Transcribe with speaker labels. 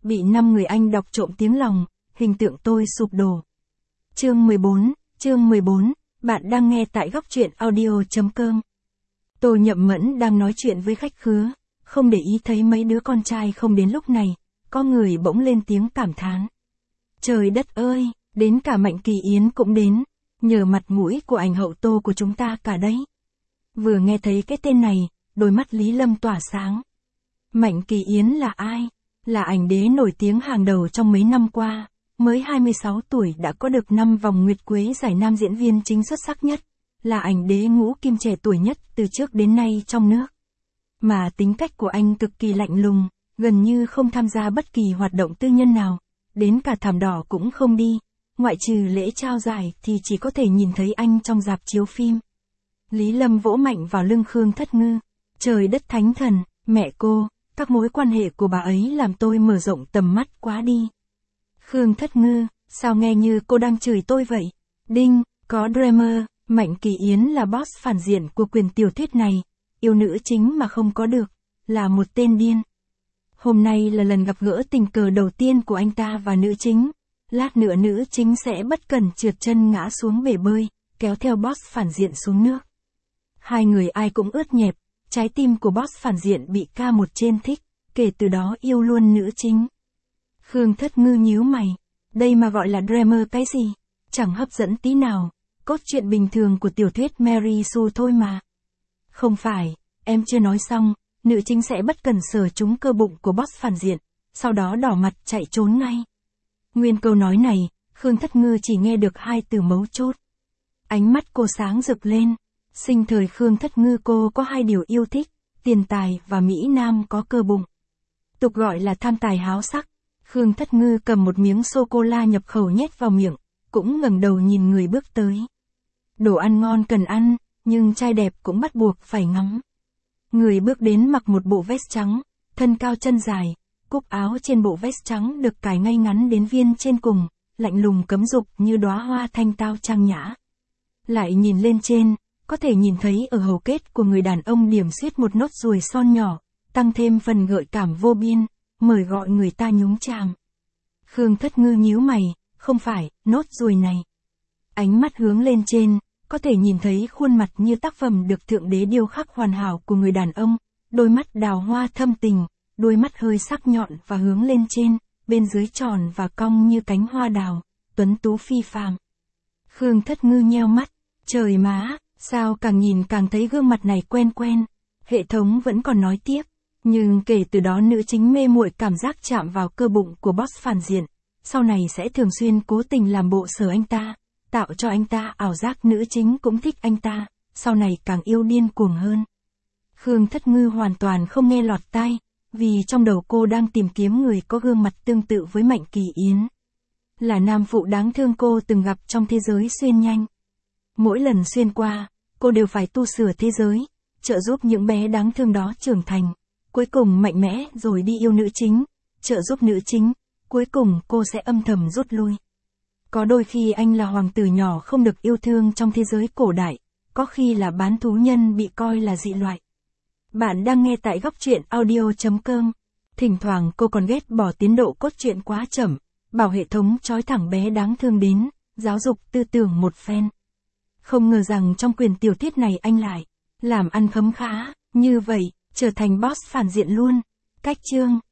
Speaker 1: Bị 5 người anh đọc trộm tiếng lòng, hình tượng tôi sụp đổ. Chương 14, bạn đang nghe tại góc truyện audio.com. Tô Nhậm Mẫn đang nói chuyện với khách khứa, không để ý thấy mấy đứa con trai không đến lúc này, có người bỗng lên tiếng cảm thán. Trời đất ơi, đến cả Mạnh Kỳ Yến cũng đến, nhờ mặt mũi của ảnh hậu Tô của chúng ta cả đấy. Vừa nghe thấy cái tên này, đôi mắt Lý Lâm tỏa sáng. Mạnh Kỳ Yến là ai? Là ảnh đế nổi tiếng hàng đầu trong mấy năm qua, mới 26 tuổi đã có được 5 vòng Nguyệt Quế giải nam diễn viên chính xuất sắc nhất, là ảnh đế ngũ kim trẻ tuổi nhất từ trước đến nay trong nước. Mà tính cách của anh cực kỳ lạnh lùng, gần như không tham gia bất kỳ hoạt động tư nhân nào, đến cả thảm đỏ cũng không đi, ngoại trừ lễ trao giải thì chỉ có thể nhìn thấy anh trong rạp chiếu phim. Lý Lâm vỗ mạnh vào lưng Khương Thất Ngư. Trời đất thánh thần, mẹ cô, các mối quan hệ của bà ấy làm tôi mở rộng tầm mắt quá đi. Khương Thất Ngư, sao nghe như cô đang chửi tôi vậy? Đinh, có Dreamer, Mạnh Kỳ Yến là boss phản diện của quyền tiểu thuyết này, yêu nữ chính mà không có được, là một tên điên. Hôm nay là lần gặp gỡ tình cờ đầu tiên của anh ta và nữ chính, lát nữa nữ chính sẽ bất cẩn trượt chân ngã xuống bể bơi, kéo theo boss phản diện xuống nước. Hai người ai cũng ướt nhẹp, trái tim của boss phản diện bị K1 trên thích, kể từ đó yêu luôn nữ chính. Khương Thất Ngư nhíu mày, đây mà gọi là Dreamer cái gì? Chẳng hấp dẫn tí nào, cốt truyện bình thường của tiểu thuyết Mary Sue thôi mà. Không phải, em chưa nói xong, nữ chính sẽ bất cần sờ trúng cơ bụng của boss phản diện, sau đó đỏ mặt chạy trốn ngay. Nguyên câu nói này, Khương Thất Ngư chỉ nghe được 2 từ mấu chốt. Ánh mắt cô sáng rực lên. Sinh thời Khương Thất Ngư cô có 2 điều yêu thích, tiền tài và Mỹ Nam có cơ bụng. Tục gọi là tham tài háo sắc. Khương Thất Ngư cầm một miếng sô-cô-la nhập khẩu nhét vào miệng, cũng ngẩng đầu nhìn người bước tới. Đồ ăn ngon cần ăn, nhưng trai đẹp cũng bắt buộc phải ngắm. Người bước đến mặc một bộ vest trắng, thân cao chân dài, cúc áo trên bộ vest trắng được cài ngay ngắn đến viên trên cùng, lạnh lùng cấm dục như đóa hoa thanh tao trang nhã. Lại nhìn lên trên, có thể nhìn thấy ở hầu kết của người đàn ông điểm xuyết một nốt ruồi son nhỏ, tăng thêm phần gợi cảm vô biên, mời gọi người ta nhúng chàm. Khương Thất Ngư nhíu mày, không phải, nốt ruồi này. Ánh mắt hướng lên trên, có thể nhìn thấy khuôn mặt như tác phẩm được Thượng Đế điêu khắc hoàn hảo của người đàn ông, đôi mắt đào hoa thâm tình, đôi mắt hơi sắc nhọn và hướng lên trên, bên dưới tròn và cong như cánh hoa đào, tuấn tú phi phàm. Khương Thất Ngư nheo mắt, trời má, sao càng nhìn càng thấy gương mặt này quen quen. Hệ thống vẫn còn nói tiếp, nhưng kể từ đó nữ chính mê muội cảm giác chạm vào cơ bụng của boss phản diện, sau này sẽ thường xuyên cố tình làm bộ sờ anh ta, tạo cho anh ta ảo giác nữ chính cũng thích anh ta, sau này càng yêu điên cuồng hơn. Khương Thất Ngư hoàn toàn không nghe lọt tai, vì trong đầu cô đang tìm kiếm người có gương mặt tương tự với Mạnh Kỳ Yến. Là nam phụ đáng thương cô từng gặp trong thế giới xuyên nhanh. Mỗi lần xuyên qua, cô đều phải tu sửa thế giới, trợ giúp những bé đáng thương đó trưởng thành, cuối cùng mạnh mẽ rồi đi yêu nữ chính, trợ giúp nữ chính, cuối cùng cô sẽ âm thầm rút lui. Có đôi khi anh là hoàng tử nhỏ không được yêu thương trong thế giới cổ đại, có khi là bán thú nhân bị coi là dị loại. Bạn đang nghe tại góc truyện audio.com. Thỉnh thoảng cô còn ghét bỏ tiến độ cốt truyện quá chậm, bảo hệ thống trói thẳng bé đáng thương đến, giáo dục tư tưởng một phen. Không ngờ rằng trong quyền tiểu thuyết này anh lại làm ăn khấm khá, như vậy, trở thành boss phản diện luôn. Cách chương